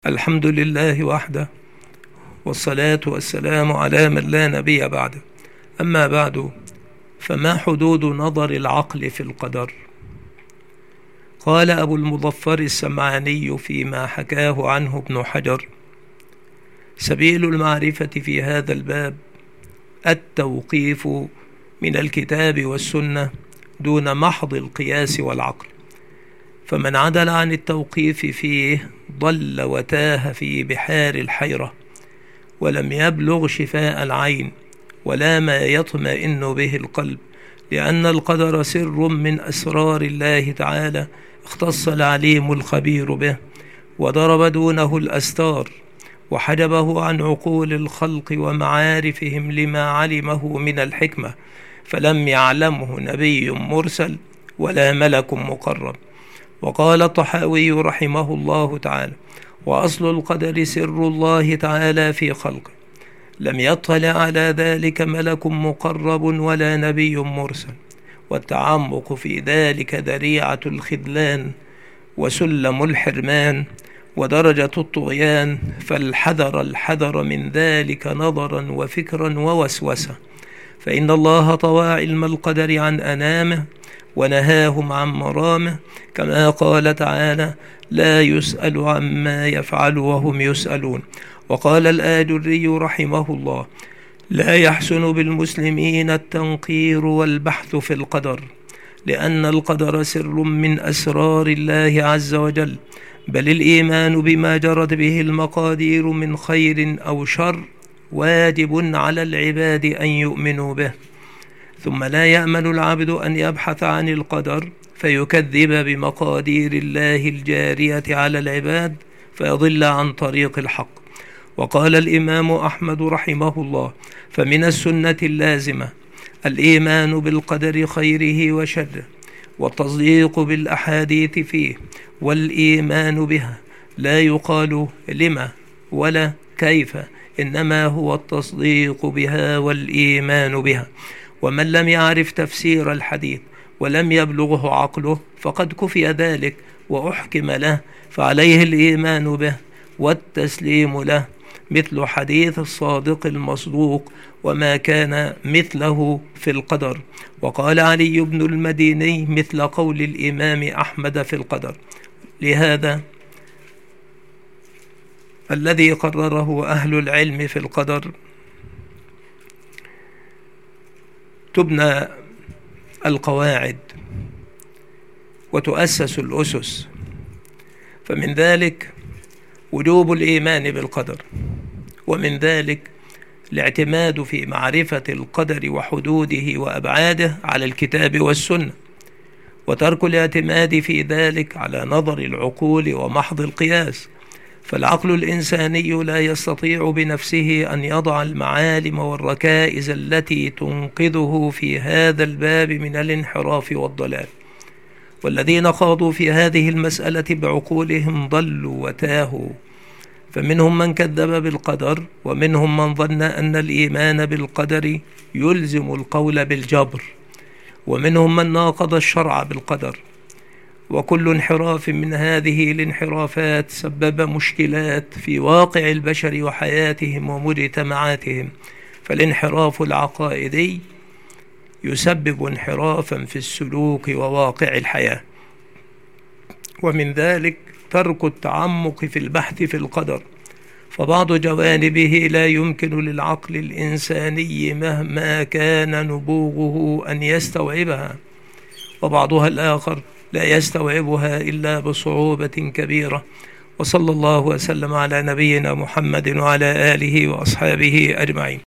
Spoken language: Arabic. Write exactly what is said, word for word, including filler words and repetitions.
الحمد لله وحده، والصلاة والسلام على من لا نبي بعده. أما بعد، فما حدود نظر العقل في القدر؟ قال أبو المظفر السمعاني فيما حكاه عنه ابن حجر: سبيل المعرفة في هذا الباب التوقيف من الكتاب والسنة دون محض القياس والعقل، فمن عدل عن التوقيف فيه ضل وتاه في بحار الحيرة، ولم يبلغ شفاء العين ولا ما يطمئن به القلب، لأن القدر سر من أسرار الله تعالى اختص العليم الخبير به، وضرب دونه الأستار وحجبه عن عقول الخلق ومعارفهم لما علمه من الحكمة، فلم يعلمه نبي مرسل ولا ملك مقرب. وقال الطحاوي رحمه الله تعالى: وأصل القدر سر الله تعالى في خلقه، لم يطلع على ذلك ملك مقرب ولا نبي مرسل، والتعمق في ذلك ذريعة الخذلان وسلم الحرمان ودرجة الطغيان، فالحذر الحذر من ذلك نظرا وفكرا ووسوسة، فإن الله طوى علم القدر عن أنامه ونهاهم عن مرامه، كما قال تعالى: لا يسأل عما يفعل وهم يسألون. وقال الآجري رحمه الله: لا يحسن بالمسلمين التنقير والبحث في القدر، لأن القدر سر من أسرار الله عز وجل، بل الإيمان بما جرت به المقادير من خير أو شر واجب على العباد أن يؤمنوا به. ثم لا يأمن العبد أن يبحث عن القدر فيكذب بمقادير الله الجارية على العباد فيضل عن طريق الحق. وقال الإمام أحمد رحمه الله: فمن السنة اللازمة الإيمان بالقدر خيره وشره، والتصديق بالأحاديث فيه، والإيمان بها، لا يقال لما ولا كيف، إنما هو التصديق بها والإيمان بها. ومن لم يعرف تفسير الحديث ولم يبلغه عقله فقد كفي ذلك وأحكم له، فعليه الإيمان به والتسليم له، مثل حديث الصادق المصدوق: وما كان مثله في القدر. وقال علي بن المديني مثل قول الإمام أحمد في القدر. لهذا الذي قرره أهل العلم في القدر تبنى القواعد وتؤسس الأسس، فمن ذلك وجوب الإيمان بالقدر، ومن ذلك الاعتماد في معرفة القدر وحدوده وأبعاده على الكتاب والسنة، وترك الاعتماد في ذلك على نظر العقول ومحض القياس، فالعقل الإنساني لا يستطيع بنفسه أن يضع المعالم والركائز التي تنقذه في هذا الباب من الانحراف والضلال. والذين خاضوا في هذه المسألة بعقولهم ضلوا وتاهوا، فمنهم من كذب بالقدر، ومنهم من ظن أن الإيمان بالقدر يلزم القول بالجبر، ومنهم من ناقض الشرع بالقدر. وكل انحراف من هذه الانحرافات سبب مشكلات في واقع البشر وحياتهم ومجتمعاتهم، فالانحراف العقائدي يسبب انحرافا في السلوك وواقع الحياة. ومن ذلك ترك التعمق في البحث في القدر، فبعض جوانبه لا يمكن للعقل الإنساني مهما كان نبوغه أن يستوعبها، وبعضها الآخر لا يستوعبها إلا بصعوبة كبيرة. وصلى الله وسلم على نبينا محمد وعلى آله وأصحابه أجمعين.